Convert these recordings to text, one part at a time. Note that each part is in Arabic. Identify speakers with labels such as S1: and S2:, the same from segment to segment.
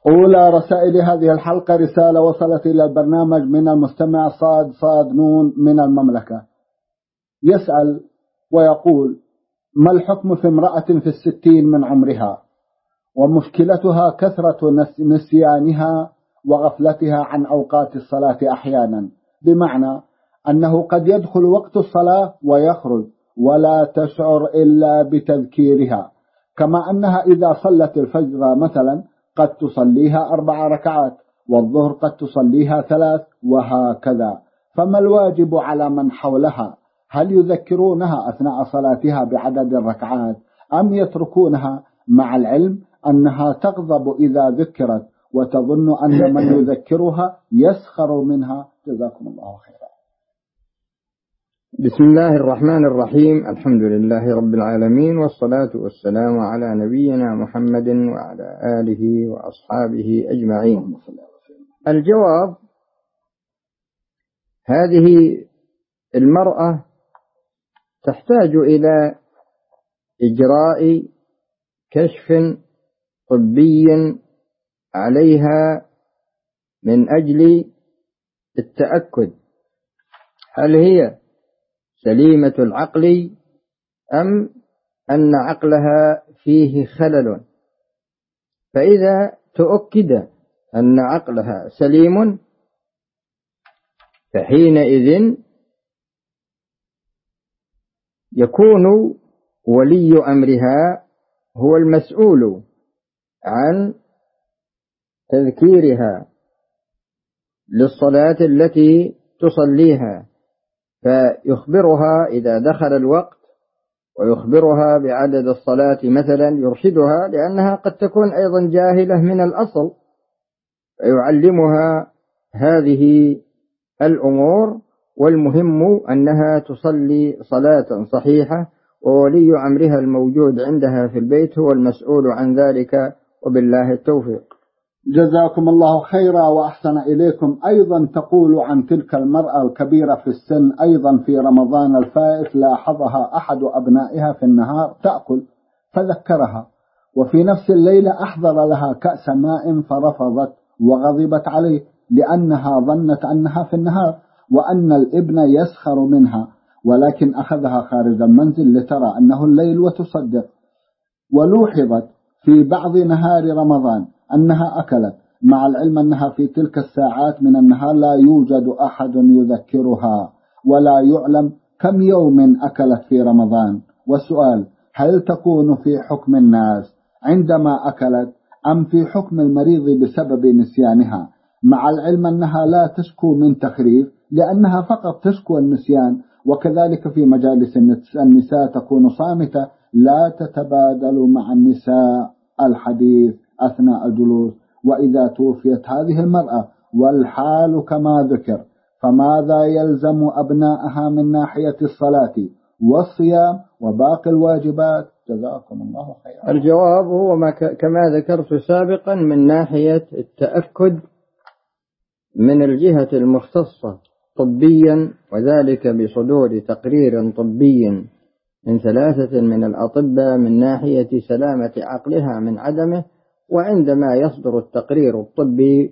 S1: أولى رسائل هذه الحلقة رسالة وصلت إلى البرنامج من المستمع صاد صاد نون من المملكة، يسأل ويقول: ما الحكم في امرأة في 60 من عمرها ومشكلتها كثرة نسيانها وغفلتها عن أوقات الصلاة أحيانا، بمعنى أنه قد يدخل وقت الصلاة ويخرج ولا تشعر إلا بتذكيرها، كما أنها إذا صلت الفجر مثلا قد تصليها 4 ركعات والظهر قد تصليها 3 وهكذا، فما الواجب على من حولها؟ هل يذكرونها أثناء صلاتها بعدد الركعات أم يتركونها، مع العلم أنها تغضب إذا ذكرت وتظن أن من يذكرها يسخر منها؟ جزاكم الله خيرا.
S2: بسم الله الرحمن الرحيم، الحمد لله رب العالمين، والصلاة والسلام على نبينا محمد وعلى آله وأصحابه أجمعين. الجواب: هذه المرأة تحتاج إلى إجراء كشف طبي عليها من أجل التأكد هل هي سليمة العقل أم أن عقلها فيه خلل. فإذا تؤكد أن عقلها سليم فحينئذ يكون ولي أمرها هو المسؤول عن تذكيرها للصلاة التي تصليها، فيخبرها إذا دخل الوقت ويخبرها بعدد الصلاة مثلا، يرشدها، لأنها قد تكون أيضا جاهلة من الأصل، فيعلمها هذه الأمور، والمهم أنها تصلي صلاة صحيحة، وولي أمرها الموجود عندها في البيت هو المسؤول عن ذلك، وبالله التوفيق.
S1: جزاكم الله خيرا وأحسن إليكم. أيضا تقول عن تلك المرأة الكبيرة في السن، أيضا في رمضان الفائت لاحظها أحد أبنائها في النهار تأكل فذكرها، وفي نفس الليلة أحضر لها كأس ماء فرفضت وغضبت عليه لأنها ظنت أنها في النهار وأن الابن يسخر منها، ولكن أخذها خارج المنزل لترى أنه الليل وتصدق. ولوحظت في بعض نهار رمضان أنها أكلت، مع العلم أنها في تلك الساعات من النهار لا يوجد أحد يذكرها ولا يعلم كم يوم أكلت في رمضان. والسؤال: هل تكون في حكم الناس عندما أكلت أم في حكم المريض بسبب نسيانها، مع العلم أنها لا تشكو من تخريف لأنها فقط تشكو النسيان؟ وكذلك في مجالس النساء تكون صامتة، لا تتبادل مع النساء الحديث أثناء الجلوس. وإذا توفيت هذه المرأة والحال كما ذكر، فماذا يلزم أبنائها من ناحية الصلاة والصيام وباقي الواجبات؟ جزاكم الله خيرا.
S2: الجواب هو كما ذكرت سابقا، من ناحية التأكد من الجهة المختصة طبيا، وذلك بصدور تقرير طبي من 3 من الأطباء من ناحية سلامة عقلها من عدمه، وعندما يصدر التقرير الطبي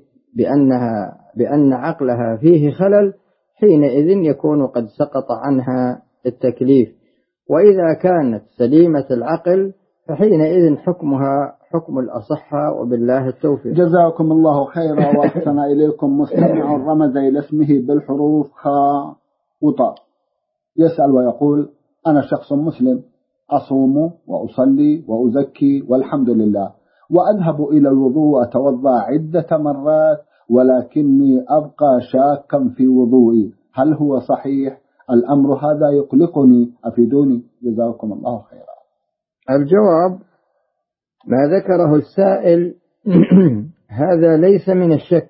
S2: بأن عقلها فيه خلل، حينئذ يكون قد سقط عنها التكليف. وإذا كانت سليمة العقل فحينئذ حكمها حكم الأصحة، وبالله التوفيق.
S1: جزاكم الله خيرا وأحسن إليكم. مستمع رمز إلى اسمه بالحروف خاء وطاء، يسأل ويقول: أنا شخص مسلم أصوم وأصلي وأزكي والحمد لله، وأذهب إلى الوضوء وأتوضأ عدة مرات، ولكني أبقى شاكا في وضوئي، هل هو صحيح؟ الأمر هذا يقلقني، أفيدوني جزاكم الله خيرا.
S2: الجواب: ما ذكره السائل هذا ليس من الشك،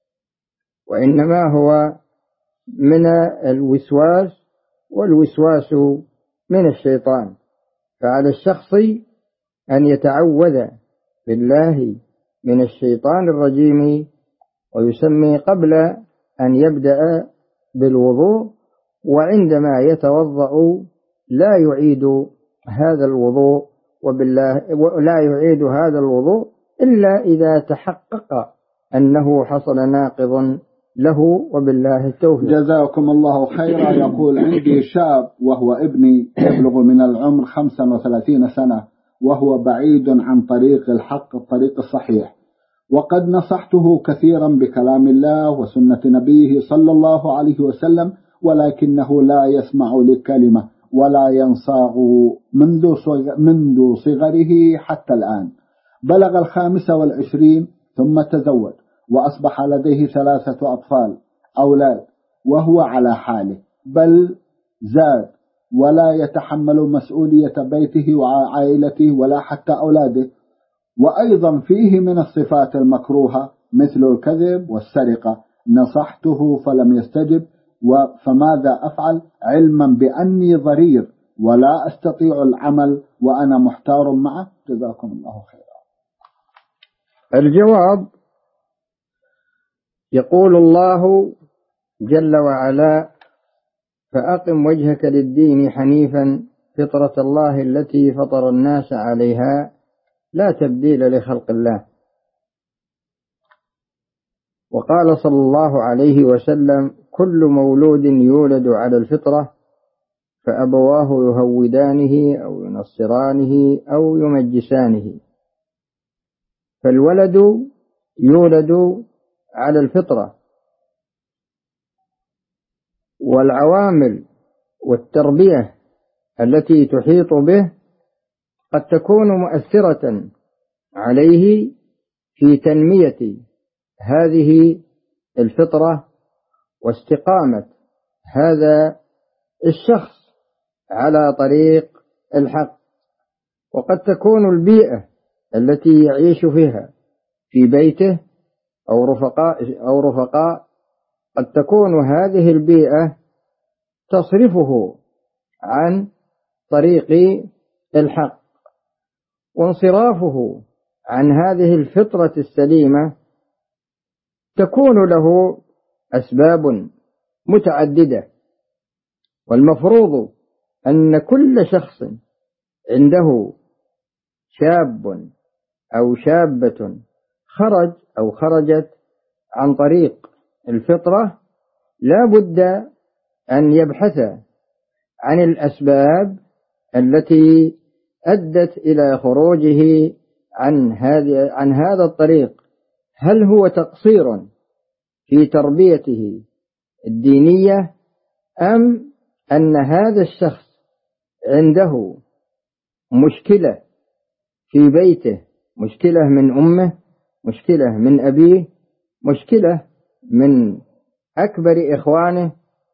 S2: وإنما هو من الوسواس، والوسواس من الشيطان. فعلى الشخص أن يتعوذ بالله من الشيطان الرجيم، ويسمي قبل أن يبدأ بالوضوء، وعندما يتوضأ لا يعيد هذا الوضوء، وبالله لا يعيد هذا الوضوء إلا إذا تحقق أنه حصل ناقض له، وبالله التوفيق.
S1: جزاكم الله خيرا. يقول: عندي شاب وهو ابني يبلغ من العمر 35 سنة وهو بعيد عن طريق الحق، الطريق الصحيح، وقد نصحته كثيرا بكلام الله وسنة نبيه صلى الله عليه وسلم، ولكنه لا يسمع لكلمة ولا ينصاغ منذ صغره حتى الآن. بلغ 25 ثم تزوج وأصبح لديه 3 أولاد، وهو على حاله بل زاد، ولا يتحمل مسؤولية بيته وعائلته ولا حتى أولاده. وأيضا فيه من الصفات المكروهة مثل الكذب والسرقة. نصحته فلم يستجب، فماذا أفعل علما بأني ضرير ولا أستطيع العمل وأنا محتار معه؟ جزاكم الله خيرا.
S2: الجواب: يقول الله جل وعلا: فأقم وجهك للدين حنيفا فطرة الله التي فطر الناس عليها لا تبديل لخلق الله. وقال صلى الله عليه وسلم: كل مولود يولد على الفطرة فأبواه يهودانه أو ينصرانه أو يمجسانه. فالولد يولد على الفطرة، والعوامل والتربية التي تحيط به قد تكون مؤثرة عليه في تنمية هذه الفطرة واستقامة هذا الشخص على طريق الحق. وقد تكون البيئة التي يعيش فيها في بيته أو رفقاء قد تكون هذه البيئة تصرفه عن طريق الحق، وانصرافه عن هذه الفطرة السليمة تكون له أسباب متعددة. والمفروض أن كل شخص عنده شاب أو شابة خرج أو خرجت عن طريق الفطرة لا بد أن يبحث عن الأسباب التي أدت إلى خروجه عن هذا الطريق. هل هو تقصير في تربيته الدينية، أم أن هذا الشخص عنده مشكلة في بيته، مشكلة من أمه، مشكلة من أبيه، مشكلة من أكبر إخوانه،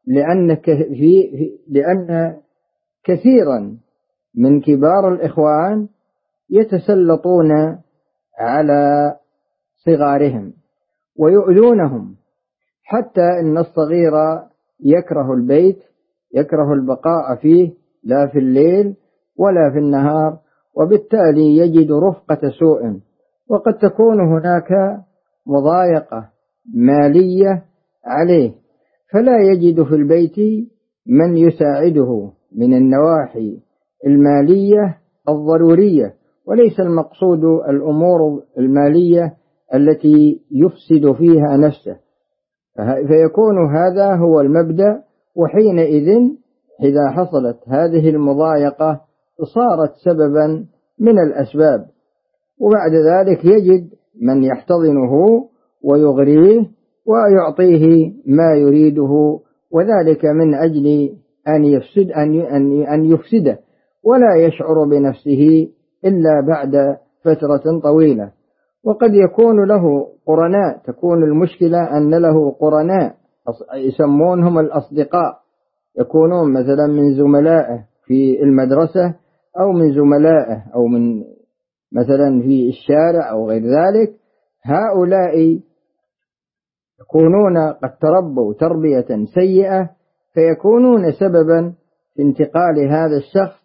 S2: لأن كثيرا من كبار الإخوان يتسلطون على صغارهم ويؤذونهم، حتى إن الصغير يكره البيت، يكره البقاء فيه لا في الليل ولا في النهار، وبالتالي يجد رفقة سوء. وقد تكون هناك مضايقة مالية عليه، فلا يجد في البيت من يساعده من النواحي المالية الضرورية، وليس المقصود الأمور المالية التي يفسد فيها نفسه. فيكون هذا هو المبدأ. وحينئذ إذا حصلت هذه المضايقة صارت سببا من الأسباب، وبعد ذلك يجد من يحتضنه ويغريه ويعطيه ما يريده، وذلك من أجل أن يفسده، ولا يشعر بنفسه إلا بعد فترة طويلة. وقد يكون له قرناء، تكون المشكلة أن له قرناء يسمونهم الأصدقاء، يكونون مثلا من زملائه في المدرسة أو من زملائه أو من مثلا في الشارع أو غير ذلك. هؤلاء يكونون قد تربوا تربية سيئة، فيكونون سببا في انتقال هذا الشخص.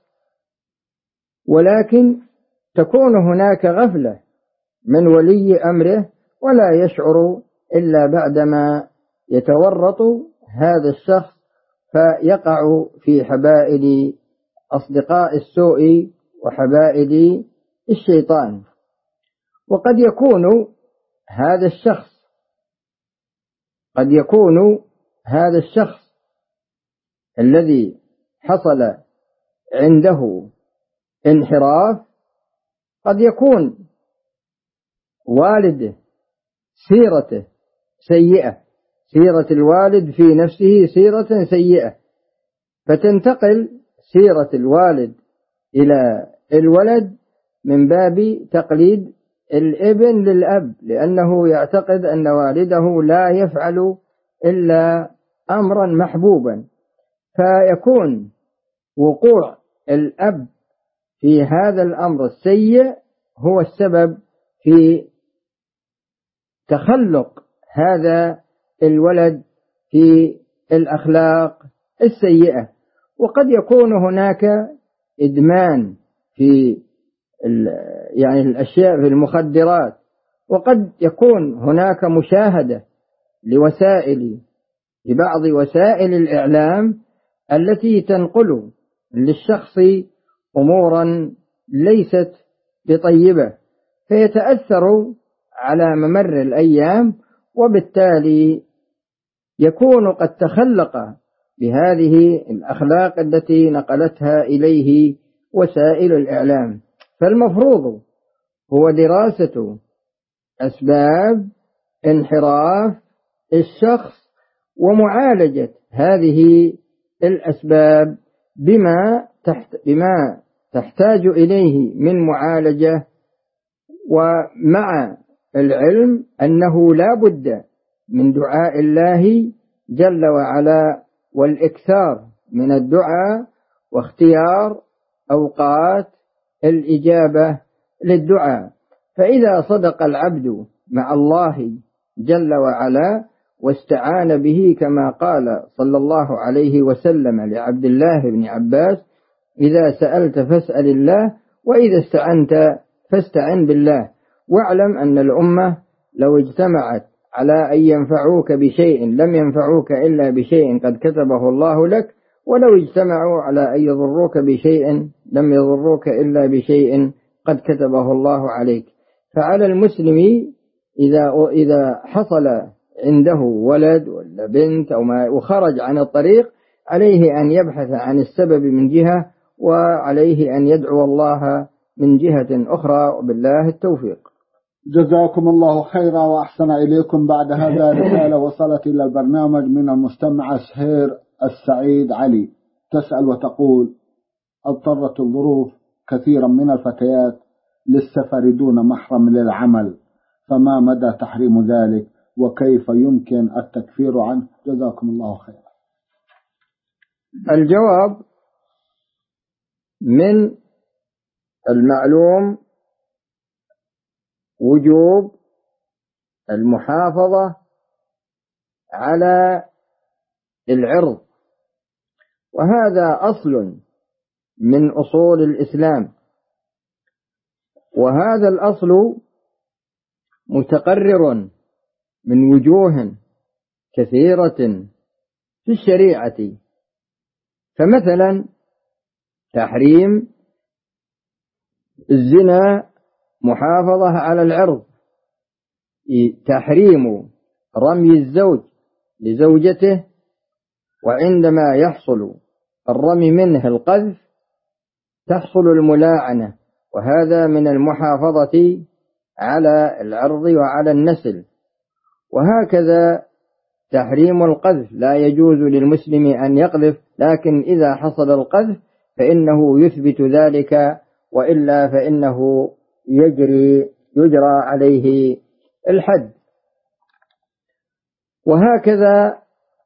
S2: ولكن تكون هناك غفلة من ولي أمره، ولا يشعر إلا بعدما يتورط هذا الشخص فيقع في حبائل أصدقاء السوء وحبائل الشيطان. وقد يكون هذا الشخص الذي حصل عنده انحراف قد يكون والده سيرته سيئة، سيرة الوالد في نفسه سيرة سيئة، فتنتقل سيرة الوالد إلى الولد من باب تقليد الابن للأب، لأنه يعتقد أن والده لا يفعل إلا أمرا محبوبا، فيكون وقوع الأب في هذا الأمر السيء هو السبب في تخلق هذا الولد في الأخلاق السيئة. وقد يكون هناك إدمان في يعني الأشياء في المخدرات، وقد يكون هناك مشاهدة لبعض وسائل الإعلام التي تنقل للشخص أمورا ليست بطيبة، فيتأثر على ممر الأيام، وبالتالي يكون قد تخلق بهذه الأخلاق التي نقلتها إليه وسائل الإعلام. فالمفروض هو دراسة أسباب انحراف الشخص ومعالجة هذه الأسباب بما تحتاج إليه من معالجة، ومع العلم أنه لا بد من دعاء الله جل وعلا والإكثار من الدعاء واختيار أوقات الإجابة للدعاء. فإذا صدق العبد مع الله جل وعلا واستعان به كما قال صلى الله عليه وسلم لعبد الله بن عباس: إذا سألت فاسأل الله، وإذا استعنت فاستعن بالله، واعلم أن الأمة لو اجتمعت على أن ينفعوك بشيء لم ينفعوك إلا بشيء قد كتبه الله لك، ولو اجتمعوا على أن يضروك بشيء لم يضروك إلا بشيء قد كتبه الله عليك. فعلى المسلم إذا حصل عنده ولد ولا بنت أو ما وخرج عن الطريق، عليه أن يبحث عن السبب من جهة، وعليه أن يدعو الله من جهة أخرى، وبالله التوفيق.
S1: جزاكم الله خيرا وأحسن إليكم. بعد هذا رسالة وصلت إلى البرنامج من المستمعة سهير السعيد علي، تسأل وتقول: اضطرت الظروف كثيرا من الفتيات للسفر دون محرم للعمل، فما مدى تحريم ذلك وكيف يمكن التكفير عنه؟ جزاكم الله خيرا.
S2: الجواب: من المعلوم وجوب المحافظة على العرض، وهذا أصل من أصول الإسلام، وهذا الأصل متقرر من وجوه كثيرة في الشريعة. فمثلا تحريم الزنا محافظة على العرض، تحريم رمي الزوج لزوجته، وعندما يحصل الرمي منه القذف تحصل الملاعنة، وهذا من المحافظة على العرض وعلى النسل. وهكذا تحريم القذف، لا يجوز للمسلم أن يقذف، لكن إذا حصل القذف فإنه يثبت ذلك، وإلا فإنه يجرى عليه الحد. وهكذا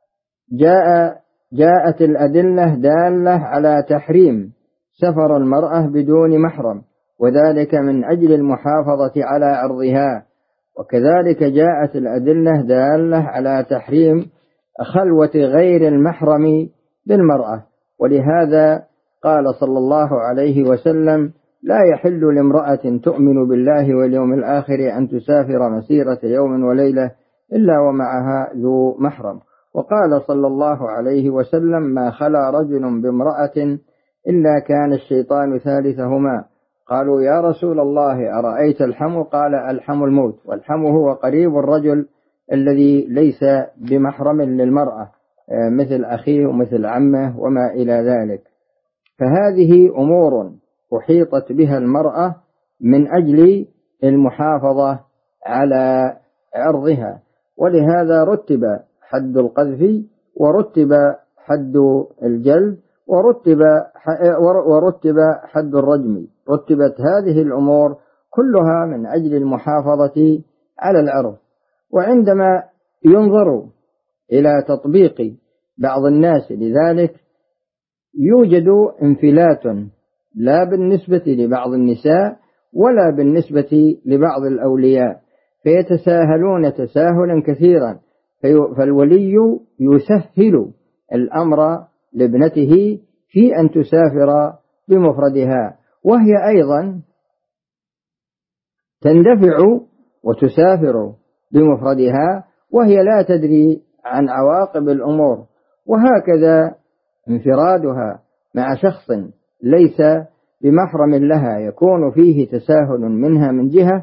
S2: جاءت الأدلة دالة على تحريم سفر المرأة بدون محرم، وذلك من أجل المحافظة على عرضها. وكذلك جاءت الأدلة دالة على تحريم خلوة غير المحرم بالمرأة، ولهذا قال صلى الله عليه وسلم: لا يحل لامرأة تؤمن بالله واليوم الآخر أن تسافر مسيرة يوم وليلة إلا ومعها ذو محرم. وقال صلى الله عليه وسلم: ما خلا رجل بامرأة إلا كان الشيطان ثالثهما. قالوا يا رسول الله أرأيت الحم؟ قال الحم الموت، والحم هو قريب الرجل الذي ليس بمحرم للمرأة، مثل أخيه ومثل عمه وما إلى ذلك. فهذه أمور أحيطت بها المرأة من أجل المحافظة على عرضها، ولهذا رتب حد القذف، ورتب حد الجلد، ورتب حد الرجم. رتبت هذه الأمور كلها من أجل المحافظة على العرض. وعندما ينظر إلى تطبيق بعض الناس لذلك يوجد انفلات، لا بالنسبة لبعض النساء ولا بالنسبة لبعض الأولياء، فيتساهلون تساهلا كثيرا، فالولي يسهل الأمر لابنته في أن تسافر بمفردها، وهي أيضا تندفع وتسافر بمفردها وهي لا تدري عن عواقب الأمور. وهكذا انفرادها مع شخص ليس بمحرم لها يكون فيه تساهل منها من جهة،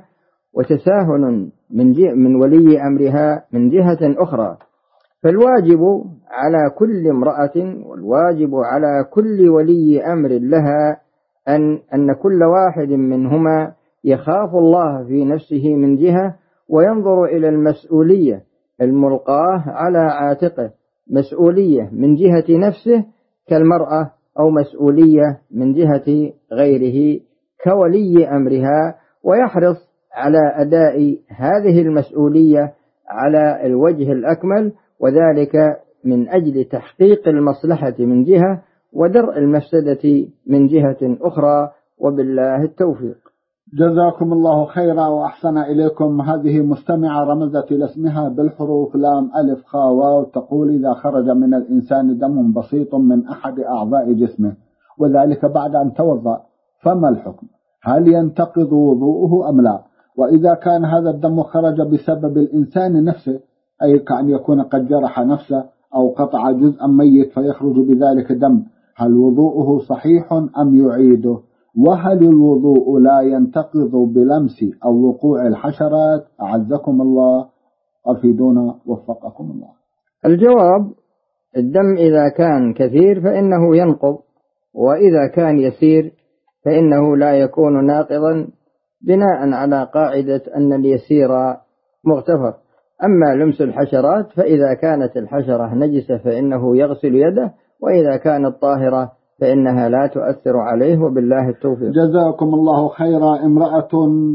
S2: وتساهل من ولي أمرها من جهة أخرى. فالواجب على كل امرأة والواجب على كل ولي أمر لها أن كل واحد منهما يخاف الله في نفسه من جهة، وينظر إلى المسؤولية الملقاة على عاتقه، مسؤولية من جهة نفسه كالمرأة، أو مسؤولية من جهة غيره كولي أمرها، ويحرص على أداء هذه المسؤولية على الوجه الأكمل، وذلك من أجل تحقيق المصلحة من جهة ودرء المفسدة من جهة أخرى، وبالله التوفيق.
S1: جزاكم الله خيرا وأحسن إليكم. هذه مستمعة رمزت إلى اسمها بالحروف لام ألف خاء واو، تقول: إذا خرج من الإنسان دم بسيط من أحد أعضاء جسمه وذلك بعد أن توضأ، فما الحكم؟ هل ينتقض وضوءه أم لا؟ وإذا كان هذا الدم خرج بسبب الإنسان نفسه، أي كأن يكون قد جرح نفسه أو قطع جزءا ميت فيخرج بذلك دم، هل وضوءه صحيح أم يعيده؟ وهل الوضوء لا ينتقض بلمس أو وقوع الحشرات؟ أعزكم الله، أفيدونا وفقكم الله.
S2: الجواب: الدم إذا كان كثير فإنه ينقض، وإذا كان يسير فإنه لا يكون ناقضا، بناء على قاعدة أن اليسير مغتفر. أما لمس الحشرات فإذا كانت الحشرة نجسة فإنه يغسل يده، وإذا كانت طاهرة فإنها لا تؤثر عليه، وبالله التوفيق.
S1: جزاكم الله خيرا. امرأة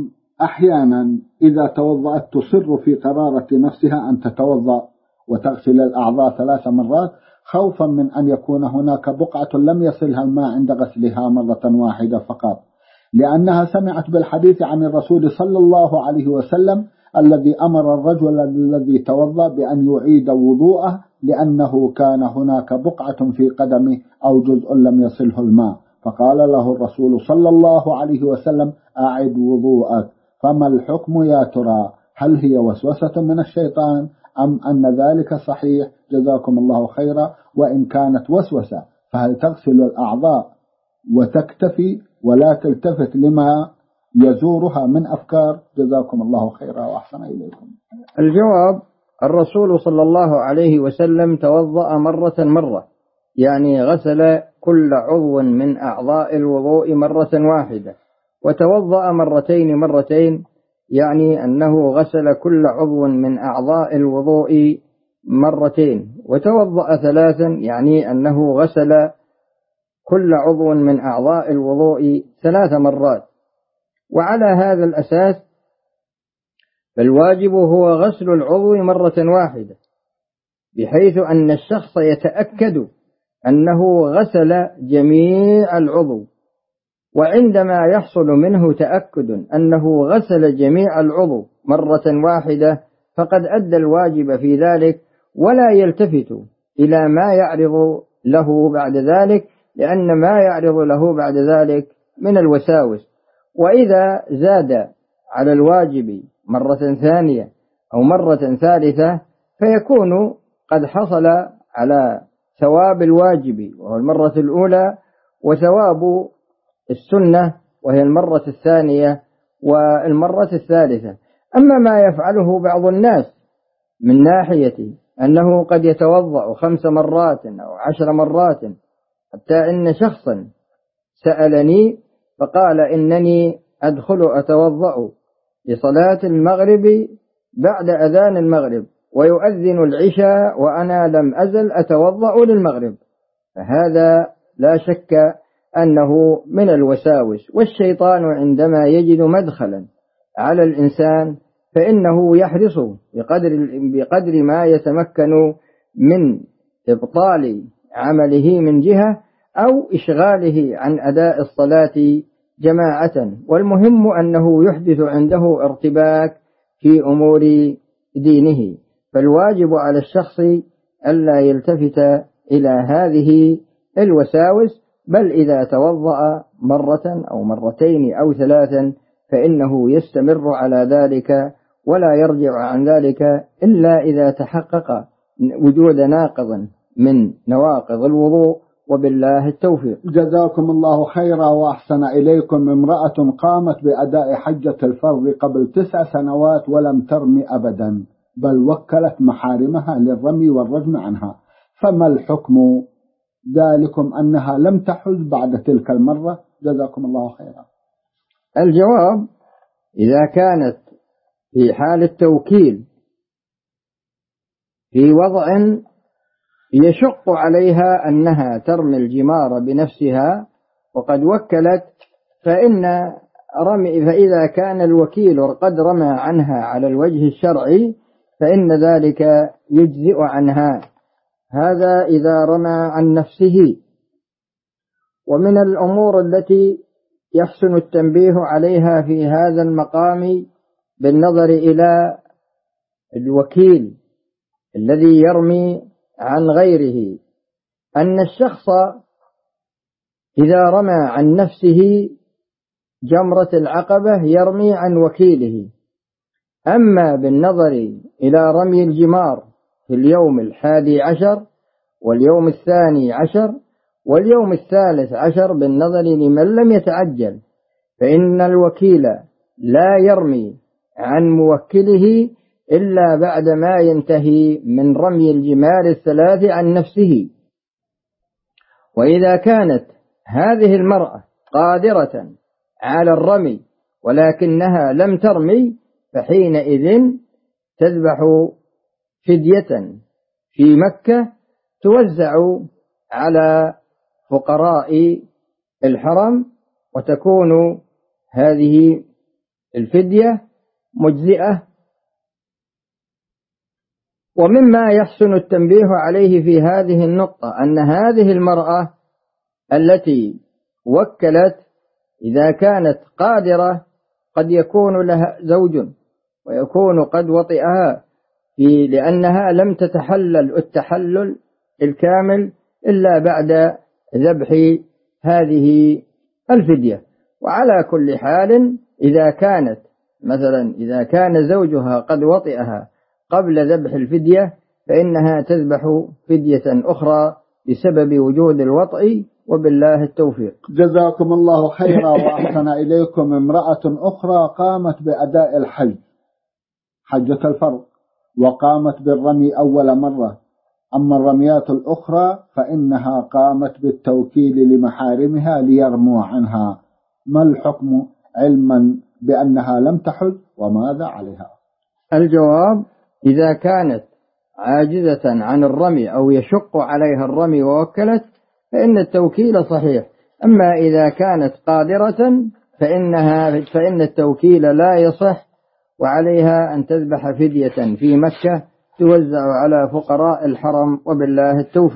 S1: أحيانا إذا توضأت تصر في قرارة نفسها أن تتوضأ وتغسل الأعضاء 3 مرات، خوفا من أن يكون هناك بقعة لم يصلها الماء عند غسلها مرة واحدة فقط، لأنها سمعت بالحديث عن الرسول صلى الله عليه وسلم الذي أمر الرجل الذي توضأ بأن يعيد وضوءه لأنه كان هناك بقعة في قدمه أو جزء لم يصله الماء، فقال له الرسول صلى الله عليه وسلم: أعد وضوءك. فما الحكم يا ترى؟ هل هي وسوسة من الشيطان أم أن ذلك صحيح؟ جزاكم الله خيرا. وإن كانت وسوسة فهل تغسل الأعضاء وتكتفي ولا تلتفت لما يزورها من أفكار؟ جزاكم الله خيرا وأحسن إليكم.
S2: الجواب: الرسول صلى الله عليه وسلم توضأ مرة، يعني غسل كل عضو من أعضاء الوضوء مرة واحدة، وتوضأ مرتين، يعني أنه غسل كل عضو من أعضاء الوضوء مرتين، وتوضأ 3، يعني أنه غسل كل عضو من أعضاء الوضوء 3 مرات. وعلى هذا الأساس فالواجب هو غسل العضو مرة واحدة، بحيث أن الشخص يتأكد أنه غسل جميع العضو، وعندما يحصل منه تأكد أنه غسل جميع العضو مرة واحدة فقد أدى الواجب في ذلك، ولا يلتفت إلى ما يعرض له بعد ذلك، لأن ما يعرض له بعد ذلك من الوساوس. وإذا زاد على الواجب مرة ثانية أو مرة ثالثة فيكون قد حصل على ثواب الواجب وهو المرة الأولى، وثواب السنة وهي المرة الثانية والمرة الثالثة. أما ما يفعله بعض الناس من ناحية أنه قد يتوضأ 5 مرات أو 10 مرات، حتى إن شخصا سألني فقال إنني أدخل أتوضأ لصلاة المغرب بعد أذان المغرب ويؤذن العشاء وأنا لم أزل أتوضأ للمغرب، فهذا لا شك أنه من الوساوس. والشيطان عندما يجد مدخلا على الإنسان فإنه يحرص بقدر ما يتمكن من إبطال عمله من جهة أو إشغاله عن أداء الصلاة جماعة. والمهم أنه يحدث عنده ارتباك في أمور دينه، فالواجب على الشخص ألا يلتفت إلى هذه الوساوس، بل إذا توضأ مرة أو مرتين أو 3 فإنه يستمر على ذلك ولا يرجع عن ذلك إلا إذا تحقق وجود ناقض من نواقض الوضوء، وبالله التوفيق.
S1: جزاكم الله خيرا وأحسن إليكم. امرأة قامت بأداء حجة الفرض قبل 9 سنوات ولم ترمي أبدا، بل وكلت محارمها للرمي والرجم عنها، فما الحكم؟ ذلكم أنها لم تحج بعد تلك المرة. جزاكم الله خيرا.
S2: الجواب: إذا كانت في حال التوكيل في وضع يشق عليها أنها ترمي الجمار بنفسها وقد وكلت، فإذا كان الوكيل قد رمى عنها على الوجه الشرعي فإن ذلك يجزئ عنها. هذا إذا رمى عن نفسه. ومن الأمور التي يحسن التنبيه عليها في هذا المقام بالنظر إلى الوكيل الذي يرمي عن غيره أن الشخص إذا رمى عن نفسه جمرة العقبة يرمي عن وكيله. أما بالنظر إلى رمي الجمار في اليوم 11 واليوم 12 واليوم 13 بالنظر لمن لم يتعجل، فإن الوكيل لا يرمي عن موكله إلا بعد ما ينتهي من رمي الجمار 3 عن نفسه. وإذا كانت هذه المرأة قادرة على الرمي ولكنها لم ترمي فحينئذ تذبح فدية في مكة توزع على فقراء الحرم، وتكون هذه الفدية مجزئة. ومما يحسن التنبيه عليه في هذه النقطة أن هذه المرأة التي وكلت إذا كانت قادرة قد يكون لها زوج ويكون قد وطئها لأنها لم تتحلل التحلل الكامل إلا بعد ذبح هذه الفدية. وعلى كل حال إذا كان زوجها قد وطئها قبل ذبح الفدية فإنها تذبح فدية أخرى بسبب وجود الوطئ، وبالله التوفيق.
S1: جزاكم الله خيرا وأحسن إليكم. امرأة أخرى قامت بأداء الحج حجة الفرض وقامت بالرمي أول مرة، أما الرميات الأخرى فإنها قامت بالتوكيل لمحارمها ليرموا عنها. ما الحكم علما بأنها لم تحج وماذا عليها؟
S2: الجواب: إذا كانت عاجزة عن الرمي أو يشق عليها الرمي ووكلت فإن التوكيل صحيح. أما إذا كانت قادرة فإن التوكيل لا يصح، وعليها أن تذبح فدية في مكة توزع على فقراء الحرم، وبالله التوفيق.